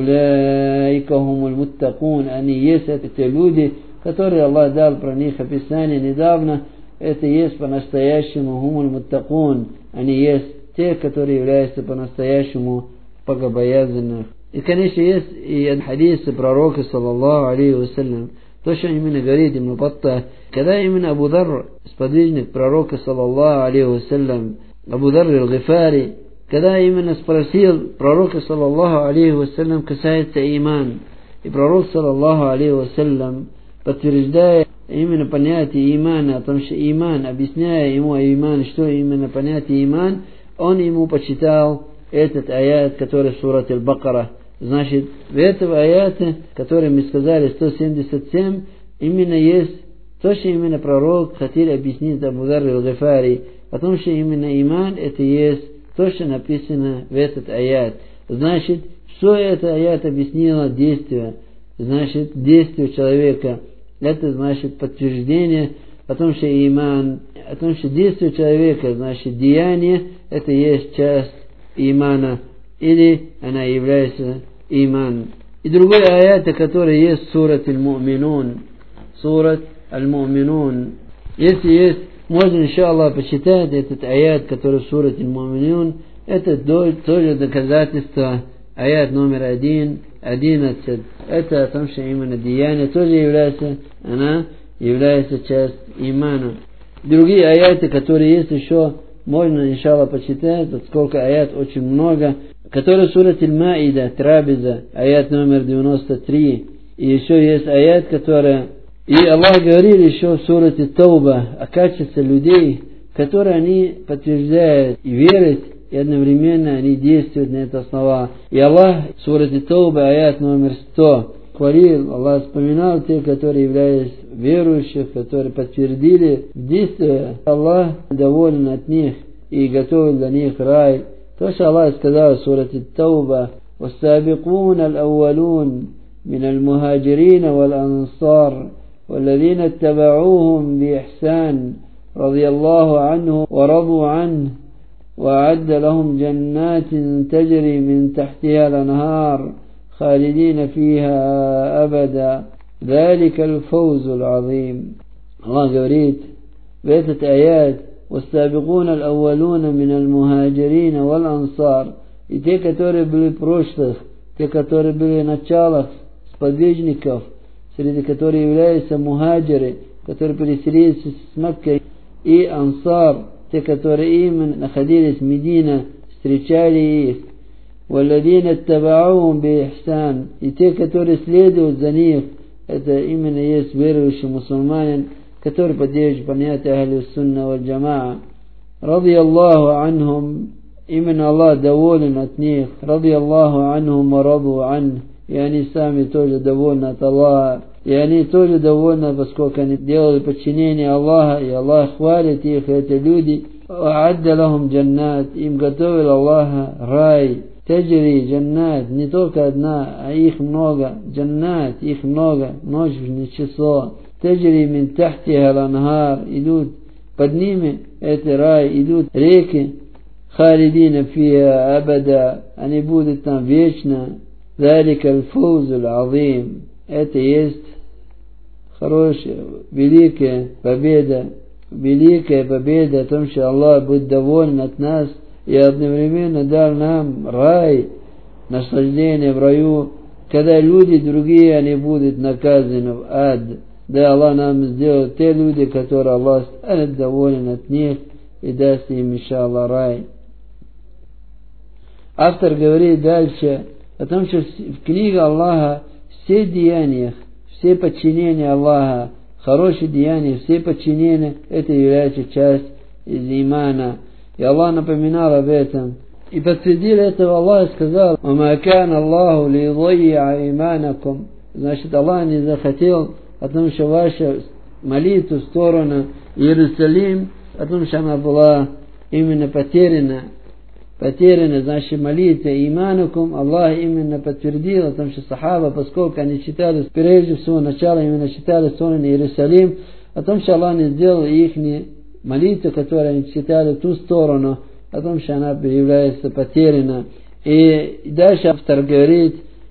Уляика хумуль муттакун, они есть, это те люди, которые Аллах дал про них описание недавно, это есть по-настоящему хумуль муттакун, они есть те, которые являются по-настоящему богобоязненных. И, конечно, есть и хадисы пророка, саллаллаху алейхи вассалям, то, что именно говорит Ибн Баттах, когда именно Абу Дар, сподвижник пророка, саллаллаху алейхи вассалям, Абу Дар аль-Гифари, когда именно спросил пророка, саллаллаху алейхи вассалям, касается иман, и пророк, саллаллаху алейхи вассалям, подтверждая именно понятие имана, о том, что иман, объясняя ему иман, что именно понятие иман, он ему почитал этот аят, который в сурате Аль-Бакара. Значит, в этом аяте, который мы сказали, сто семьдесят семь, именно есть то, что именно пророк хотел объяснить Абу Дар аль-Гифари, о том, что именно иман, это есть то, что написано в этот аят. Значит, что это аят объяснило действие, значит, действие человека, это значит подтверждение о том, что иман, о том, что действие человека, значит, деяние, это есть часть имана, или она является иман. И другой аят, который есть в сурат Аль-Му'минун, сурат Аль-Му'минун. Если есть, можно, иншаллах, почитать этот аят, который в сурат Аль-Му'минун, это тоже доказательство, аят номер один, одиннадцать. Это о том, что именно деяние тоже является, она является часть имана. Другие аяты, которые есть еще, можно, иншаллах, почитать, поскольку аят очень много, который в сурате Аль-Маида, Трабиза, аят номер девяносто три. И еще есть аят, который... И Аллах говорил еще в сурате Тауба о качестве людей, которые они подтверждают и верят, и одновременно они действуют на это слова. И Аллах в сурате Тауба, аят номер сто, хвалил, Аллах вспоминал тех, которые являются верующих, которые подтвердили действия. Аллах доволен от них и готовил для них рай. То, что Аллах сказал в сурате Тауба: «Вассабикун аль-аувалун мин аль-мухаджирин вал-ансар, والذين اتبعوهم بإحسان رضي الله عنهم ورضوا عنه وأعد لهم جنات تجري من تحتها الأنهار خالدين فيها أبدا ذلك الفوز العظيم». الله говорит в этот аят: «والسابقون الأولون من المهاجرين والأنصار», и те, которые были в прошлых, те, которые были в началах сподвижников, среди которых являются мухаджиры, которые переселились с Мекки, и ансар, те, которые именно находились в Медине, встречали их. «Валладина аттаба'ухум би-ихсан», и те, которые следуют за них, это именно есть верующий мусульманин, который поддерживает понятие Ахлю-Сунна валь-Джамаа. «Ради Аллаху анхум», именно Аллах доволен от них. «Ради Аллаху анхум ва раду ан», и они сами тоже довольны от Аллаха. И они тоже довольны, поскольку они делали подчинение Аллаха, и Аллах хвалит их, эти люди. «А'адда лахум джаннат», им готовил Аллаха рай. «Таджри джаннат», не только одна, а их много. «Джаннат», их много, множественное число. «Таджри мин тахтиха аль-анхар», идут под ними, это рай, идут реки. «Халидина фиха абада», они будут там вечно. «Залика аль-фауз аль-азим», это есть хорошая, великая победа, великая победа о том, что Аллах будет доволен от нас и одновременно дал нам рай, наслаждение в раю, когда люди другие, они будут наказаны в ад. Да Аллах нам сделает те люди, которые Аллах станет доволен от них и даст им, иншаллах, рай. Автор говорит дальше о том, что в книге Аллаха все деяния, все подчинения Аллаха, хорошие деяния, все подчинения, это является часть из имана. И Аллах напоминал об этом. И подтвердил этого Аллах сказал: «Ама кан Аллаху ли юдайя иманакум». Значит, Аллах не захотел о том, что ваша молитва в сторону Иерусалим, о том, что она была именно потеряна. Потеряна, значит, молитва иманакум. Аллах именно подтвердил о том, что сахаба, поскольку они читали, прежде всего, начало именно читали сторону Иерусалим, о том, что Аллах не сделал их молитву, которую они читали в ту сторону, о том, что она является потеряна. И дальше автор говорит,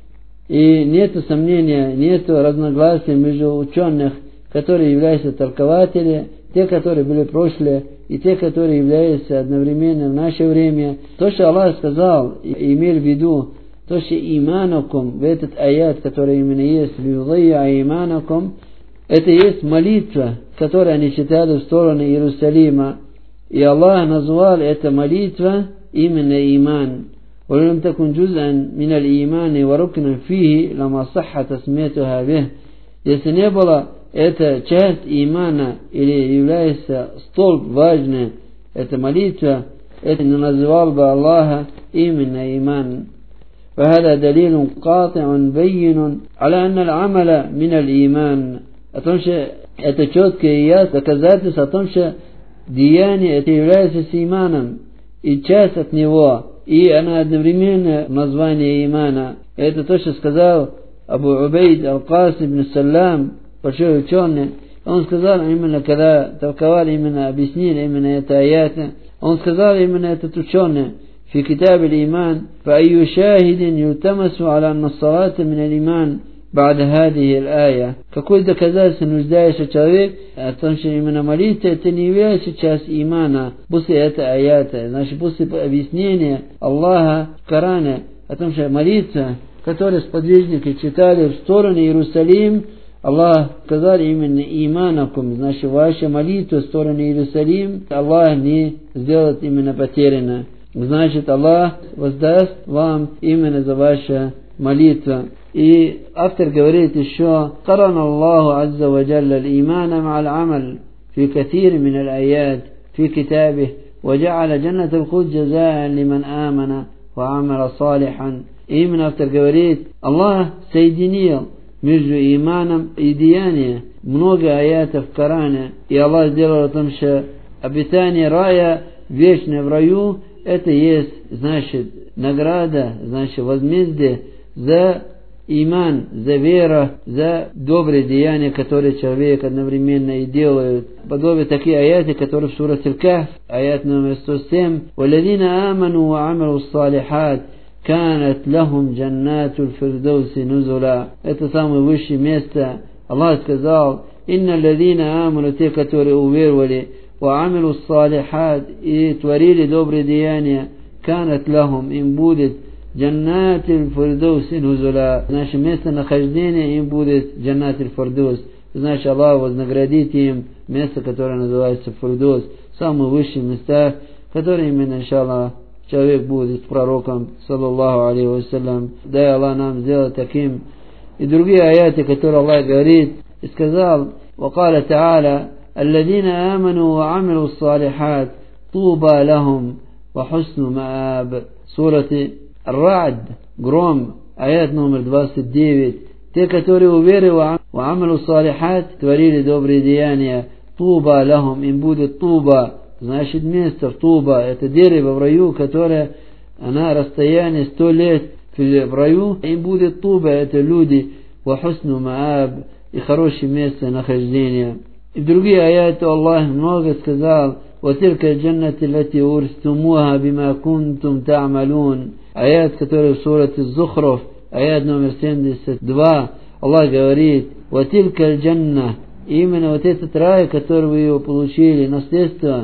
и нет сомнения, нет разногласий между ученых, которые являются толкователи, те, которые были прошлые, и те, которые являются одновременно в наше время. То, что Аллах сказал, и имел в виду, то, что иманакум, в этот аят, который именно есть, «Льюдайя иманакум», это есть молитва, которую они читали в сторону Иерусалима. И Аллах назвал это молитва именно иман. ولم تكن جزءا من الإيمان وركنا فيه لما صح تسميتها به. Если не было это часть имана или является столб важный, эта молитва, это не называл бы Аллаха именно иман. فهذا دليل قاطع بين على أن العمل من الإيمان. О том, что это четко и ясно доказательство о том, что деяние это является с иманом и часть от него, и она одновременно название имана. Это то, что сказал Абу Убейд Аль-Касим ибн Саллам, большой ученый. Он сказал именно, когда толковали, именно объяснили именно это аята, он сказал именно этот ученый في كتاب الإيمان: فأي شاهد يلتمس على أن الصلاة من الإيمان بعد هذه الآية. Какой доказательство нуждается человек о том, что именно молитва это не является часть имана после этого аята. Значит, после объяснения Аллаха в Коране о том, что молитва, которую сподвижники читали в сторону Иерусалим, Аллах сказал именно иманакум, значит, ваша молитва в сторону Иерусалим, Аллах не сделает именно потеряна. Значит, Аллах воздаст вам именно за вашу молитву. И автор говорит еще: «Каран Аллаху азза ва джалла al-имана ма al-амал фи катир мин al-аят фи китабих ва джа'аля джаннат al-худ джазаан лиман амана ва амала салихан». Именно автор говорит, Аллах соединил между иманом и деянием много аятов в Коране. И Аллах сделал о том, что обитание рая вечное в раю, это есть, значит, награда, значит, возмездие за иман, за веру, за добрые деяния, которые человек одновременно и делает. Подобие такие аяты, которые в сурате Аль-Кахф, аят номер сто семь: «Валладина аману ва амилу ссалихат канат лахум джаннатул фирдауси нузула». Это самое высшее место. Аллах сказал: «Инна ладина аману», те, которые уверовали, ва амилу ссалихат, и творили добрые деяния, канат лахум, им будет Джаннат аль-Фирдаус нузула. Значит, место нахождения им будет Джаннат аль-Фирдаус. Значит, Аллах вознаградит им место, которое называется Фирдаус. Самые высшие места, которые именно, иншаллах, человек будет с пророком, саллаллаху алейхи вассалям. Дай Аллах нам сделать таким. И другие аяты, которые Аллах говорит, и сказал: «Вакаля та'аля, алладина аману ва амилу ссалихат, туба лахум ва хусну мааб». Сураты Ар-Рa'д, Гром, аят номер двадцать девять. Те, которые уверовали в амалу салихат, творили добрые деяния, туба лахум, им будет туба, значит место в туба, это дерево в раю, которое, она расстояние сто лет в раю, им будет туба, это люди, ва хусну мааб, и хорошее место нахождения. И в другие аяты Аллах много сказал: وَتِلْكَ الْجَنَّةِ الَّتِي أُورِثْتُمُوهَا بِمَا كُنْتُمْ تَعْمَلُونَ. Аят, который в сурате Зухруф, аят номер семьдесят два, Аллах говорит: «Ватилька аль-джанна», именно вот этот рай, который вы его получили, наследство,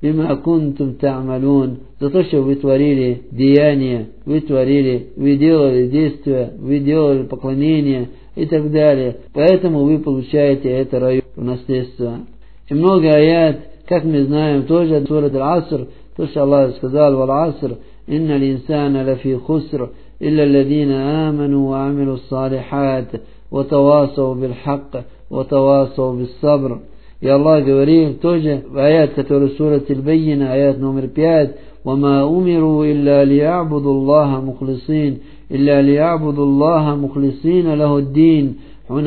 бима кунтум та'малун, за то, что вы творили деяния, вы творили, вы делали действия, вы делали поклонение и так далее. Поэтому вы получаете это район в наследство. И много аят, как мы знаем, тоже от сурат Аль-Аср, то, что Аллах сказал: «Вал-Аср, инна линсана лафи хуср, илля алладина аману ва амилу салихат, ва тавасау биль-хакк, ва тавасау биль-сабр». И Аллах говорил тоже в аят, который сурат Аль-Баййина, аят номер пять: «Вама умиру илля лиябуду Аллаха мухлисин, илля лиябуду Аллаха мухлисина лаху ад-дин,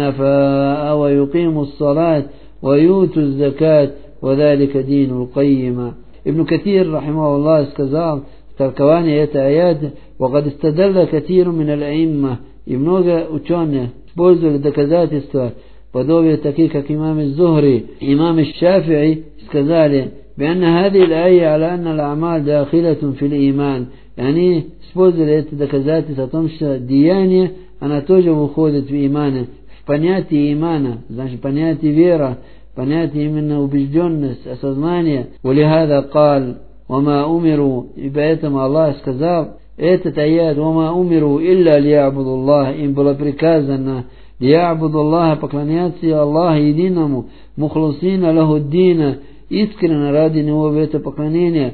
хунафаа ва юқиму ас-салат, ва юту az-закат, ва залика дину al-qayyiма». Ибн Катир, рахимахуллах, сказал в толковании этой аяты: «Вакад истадалла катиру мин аль-аимма». И много ученых использовали доказательства, подобие таких, как имам Зухри, имам Шафи'i, сказали: «Бянна хади аль-айя аля анна аль-амаль дахилатун фил иман». И они использовали это доказательство о том, что деяние, она тоже уходит в иман, в понятие имана, значит, понятие вера, понятие именно убежденность, осознание. «Валихада кал, вама умиру». И поэтому Аллах сказал этот аят: «Вама умиру илля лиябуду Аллах». Им было приказано лиябуду Аллаха, поклоняться Аллаху единому, мухлисина лаху ад-дина, искренне ради него в это поклонение,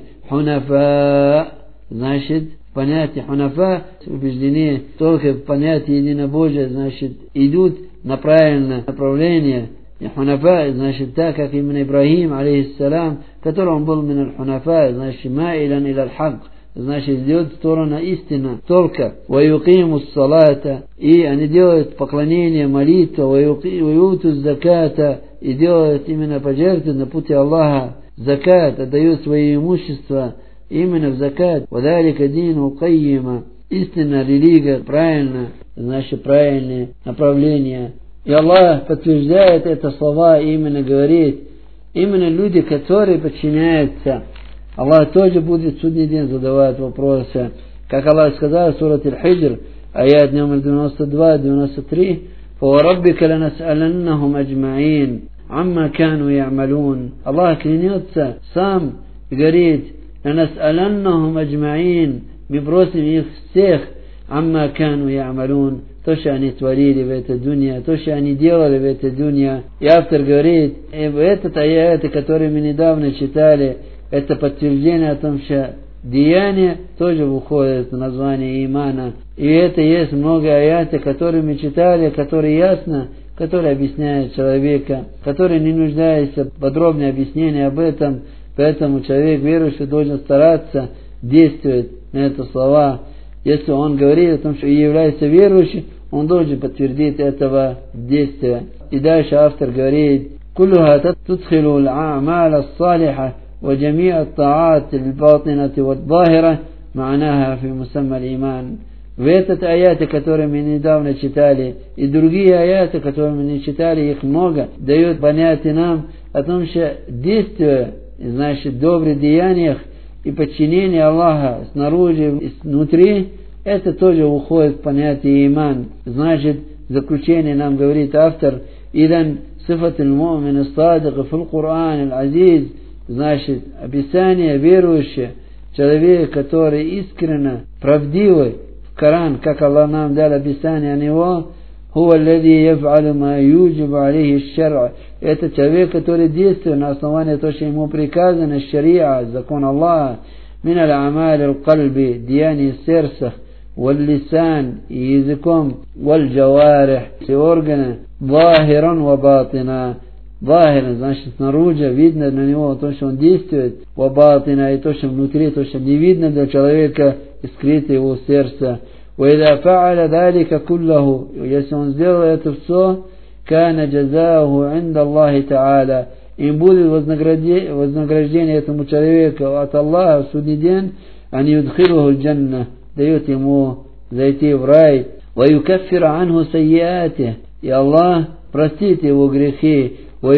хунафа, значит, понятие хунафа, убеждены только в понятии единобожия, значит, идут на правильное направление. И хунафа, значит, так как именно Ибрахим, алейхиссалам, который он был мин аль-хунафа, значит, ма'iлян иля аль-хак, значит, идет в сторону истины только. «Ва юқиму ас-салата», и они делают поклонение, молитву, «Ва юту az-заката», и делают именно пожертвы на пути Аллаха, закат, отдают свои имущества именно в закат. «Ва залика дину al-qayyiма», истинная религия, правильно, значит, правильное направление. И Аллах подтверждает это слова, именно говорит, именно люди, которые подчиняются. Аллах тоже будет в судный день задавать вопросы. Как Аллах сказал в сурат Аль-Хиджр, аят номер девяносто два девяносто три: «Фавараббика ланас'аланнахум аджмаин, амма кану я'малун». Аллах клянется сам и говорит: «Ланас'аланнахум аджмаин», мы просим их всех, амма кану я'малун, то, что они творили в этой дуне, то, что они делали в этой дуне. И автор говорит, и в этот аят, который мы недавно читали, это подтверждение о том, что деяние тоже выходит в название имана. И это есть много аятов, которые мы читали, которые ясно, которые объясняют человека, которые не нуждаются в подробном объяснении об этом. Поэтому человек верующий должен стараться действовать на эти слова. Если он говорит о том, что является верующим, он должен подтвердить этого действия. И дальше автор говорит: «Куллуха тадхилу аль-а'мал ас-салиха ва джами'у ат-та'ат аль-батинати вад-захира ма'наха фи мусамма аль-иман». В этот аяты, которые мы недавно читали, и другие аяты, которые мы не читали, их много, дают понятие нам о том, что действие, значит, добрых деяниях и подчинение Аллаха снаружи и снутри, это тоже уходит в понятие иман. Значит, в заключение нам говорит автор: «Идан сифат аль-му'мин ас-садик фил Кур'ан аль-азиз», значит, описание верующего, человек, который искренне, правдивый в Коран, как Аллах нам дал описание о него, «Хуа аллади яф'алу ма юджибу алейхи аш-шар'у». Это человек, который действует на основании того, что ему приказано, шариа, закон Аллаха, мин аль-амаль аль-кальби, деяния сердца, валь-лисан, и языком, валь-джаварих, и органы, захиран ва батина. Захиран, значит, снаружи видно на него то, что он действует, ва батина, и то, что внутри, то, что не видно для человека, и скрыто его сердце. وإذا فعل ذلك كله, если он сделал это все, كان جزاؤه عند الله تعالى, им будет вознаграждение, вознаграждение этому человеку от Аллаха в судный день, أن يدخله الجنة, дает ему зайти в рай, ويكفر عنه سيئاته, и Аллах простит его грехи,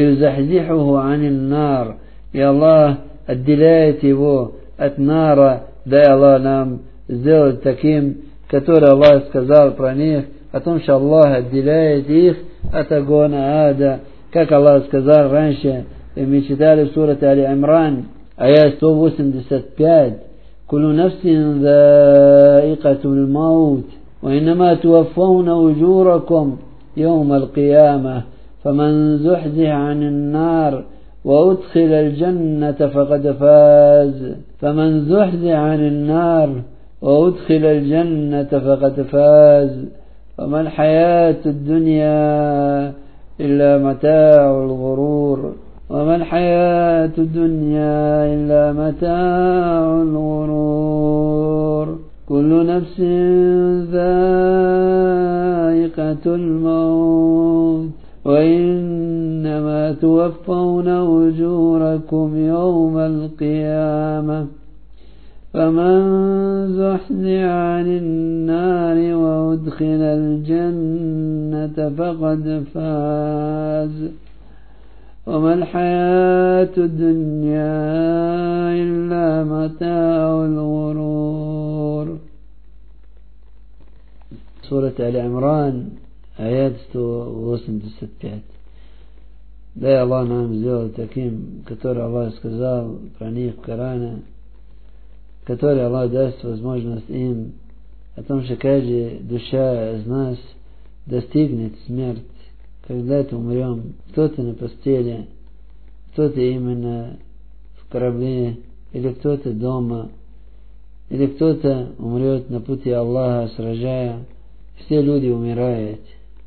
ويزحزحه عن النار, и Аллах отделяет его от нара. Дай Аллах нам сделать таким, который Аллах сказал про них, о том, что Аллах отделяет их от огня ада. Как Аллах сказал раньше, мы читали в сурате Али Имран, Аят сто восемьдесят пять. Кулу нафсин заикатул маут, ва иннама туаффауна уджуракум يوم القيامة فمن زحزح عن النار وأدخل الجنة فقد فاز فمن زحزح عن النار وأدخل الجنة فقد فاز وما الحياة الدنيا إلا متاع الغرور وما الحياة الدنيا إلا متاع الغرور كل نفس ذائقة الموت وإنما توفون أجوركم يوم القيامة فمن زحزح عن النار وأدخل الجنة فقد فاز وما الحياة الدنيا إلا متاع الغرور. سورة آل عمران آيات сто восемьдесят пять. Да и Аллах нам сделал таким, который Аллах сказал про них в Коране, который Аллах даст возможность им о том, что каждая душа из нас достигнет смерть. Когда-то умрем, кто-то на постели, кто-то именно в корабле, или кто-то дома, или кто-то умрет на пути Аллаха, сражая. Все люди умирают.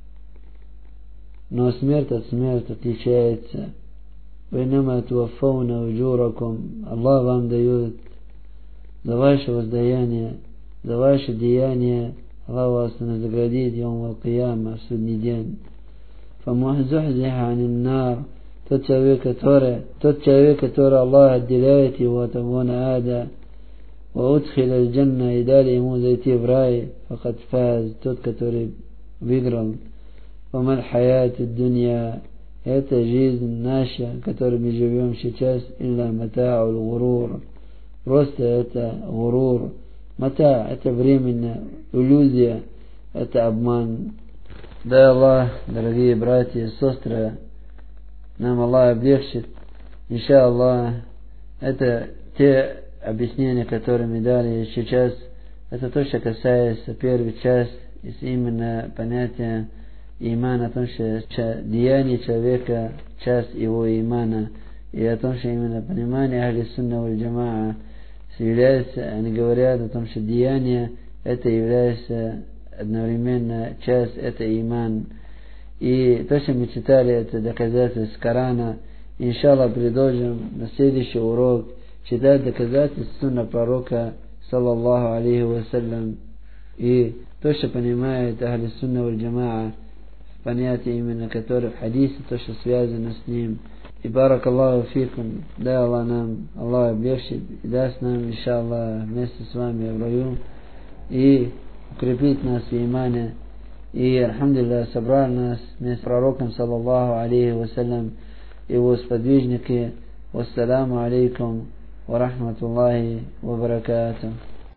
Но смерть от смерти отличается. وإنما توفون أجوركم. Аллах вам дает за ваше воздаяние, за ваше деяние. Аллах вас наградит يوم القيامة, в судный день. فمن زحزح عن النار. Тот человек, который, тот человек, который Аллах отделяет его от огня ада, وأدخل الجنة, и дали ему зайти в рай, فقد فاز, тот, который выиграл. وما الحياة الدنيا. Это жизнь наша, которой мы живем сейчас, إلا متاع الغرور. Просто это غرور. Мата — это временно, иллюзия, это обман. Да, Аллах, дорогие братья и сестры, нам Аллах облегчит. Иншаллах, это те объяснения, которые мы дали сейчас. Это то, что касается первой части, именно понятия имана, о том, что деяние человека — часть его имана, и о том, что именно понимание Ахли Сунна валь Джамаа является, они говорят о том, что деяние это является одновременно часть, это иман. И то, что мы читали, это доказательство с Корана. Иншаллах, продолжим на следующий урок читать доказательства сунна пророка, саллаллаху алейхи вассалям. И то, что понимает Ахли Сунна валь Джамаа, понятие именно которое в хадисе, то, что связано с ним. И барак Аллаху фикум. Да, Аллах нам, Аллах облегчит и даст нам, иншаллах, вместе с вами в раю, и укрепить нас в имане. И, альхамдулилlah, собрал нас вместе с пророком, саллаллаху алейхи вассалям, его сподвижники. Вассаламу алейкум ва рахматуллахи ва баракатух.